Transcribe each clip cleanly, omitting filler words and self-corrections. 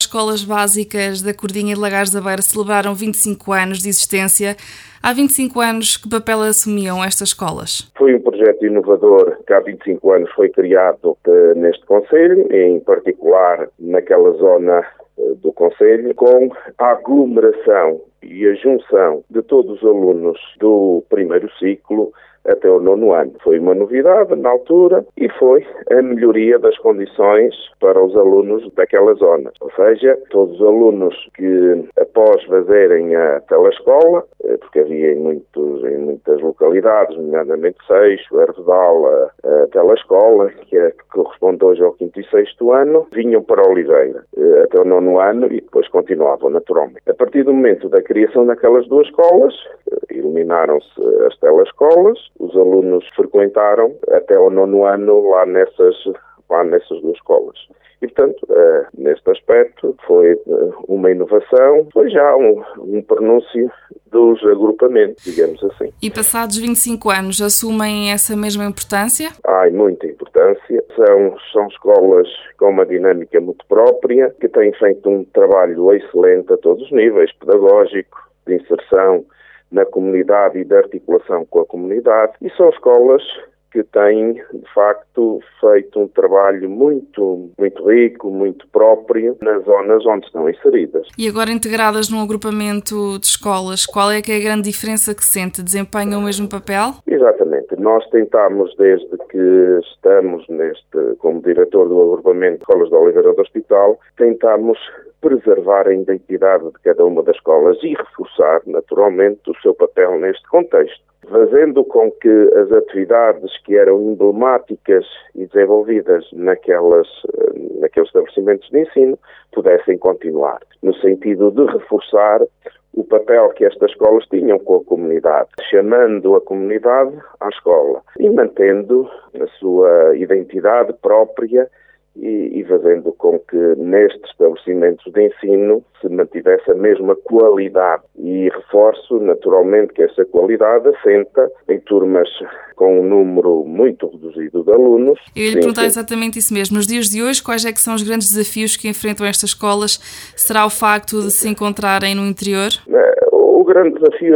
escolas básicas da Cordinha e de Lagares da Beira celebraram 25 anos de existência. Há 25 anos, que papel assumiam estas escolas? Foi um projeto inovador que há 25 anos foi criado neste concelho, em particular naquela zona do concelho, com a aglomeração e a junção de todos os alunos do primeiro ciclo até o 9º ano. Foi uma novidade na altura e foi a melhoria das condições para os alunos daquela zona. Ou seja, todos os alunos que, após fazerem a telescola, porque havia em muitas localidades, nomeadamente Seixo, Hervedal, a telescola, que corresponde hoje ao 5º e 6º ano, vinham para Oliveira até o 9º ano e depois continuavam naturalmente. A partir do momento da criação daquelas duas escolas, eliminaram-se as telescolas, os alunos frequentaram até ao 9º ano lá nessas duas escolas. E, portanto, neste aspecto, foi uma inovação, foi já um prenúncio dos agrupamentos, digamos assim. E passados 25 anos, assumem essa mesma importância? Há muita importância. São escolas com uma dinâmica muito própria, que têm feito um trabalho excelente a todos os níveis, pedagógico, de inserção na comunidade e de articulação com a comunidade. E são escolas que têm, de facto, feito um trabalho muito, muito rico, muito próprio nas zonas onde estão inseridas. E agora integradas num agrupamento de escolas, qual é que é a grande diferença que sente? Desempenham o mesmo papel? Exatamente. Nós tentamos, desde que estamos como diretor do agrupamento de escolas de Oliveira do Hospital, tentamos preservar a identidade de cada uma das escolas e reforçar, naturalmente, o seu papel neste contexto, fazendo com que as atividades que eram emblemáticas e desenvolvidas naqueles estabelecimentos de ensino pudessem continuar, no sentido de reforçar o papel que estas escolas tinham com a comunidade, chamando a comunidade à escola e mantendo a sua identidade própria e fazendo com que nestes estabelecimentos de ensino se mantivesse a mesma qualidade. E reforço, naturalmente, que essa qualidade assenta em turmas com um número muito reduzido de alunos. Eu ia lhe perguntar exatamente isso mesmo. Nos dias de hoje, quais é que são os grandes desafios que enfrentam estas escolas? Será o facto de se encontrarem no interior? O grande desafio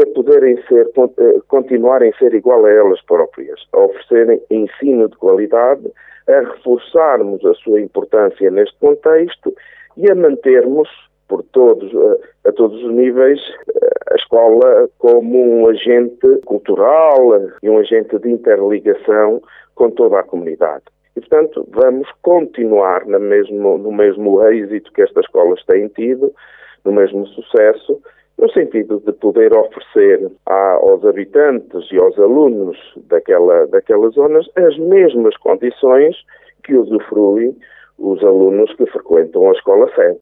é continuarem a ser igual a elas próprias, a oferecerem ensino de qualidade, a reforçarmos a sua importância neste contexto e a mantermos a todos os níveis a escola como um agente cultural e um agente de interligação com toda a comunidade. E, portanto, vamos continuar no mesmo êxito que estas escolas têm tido, no mesmo sucesso, no sentido de poder oferecer aos habitantes e aos alunos daquelas zonas as mesmas condições que usufruem os alunos que frequentam a escola sede.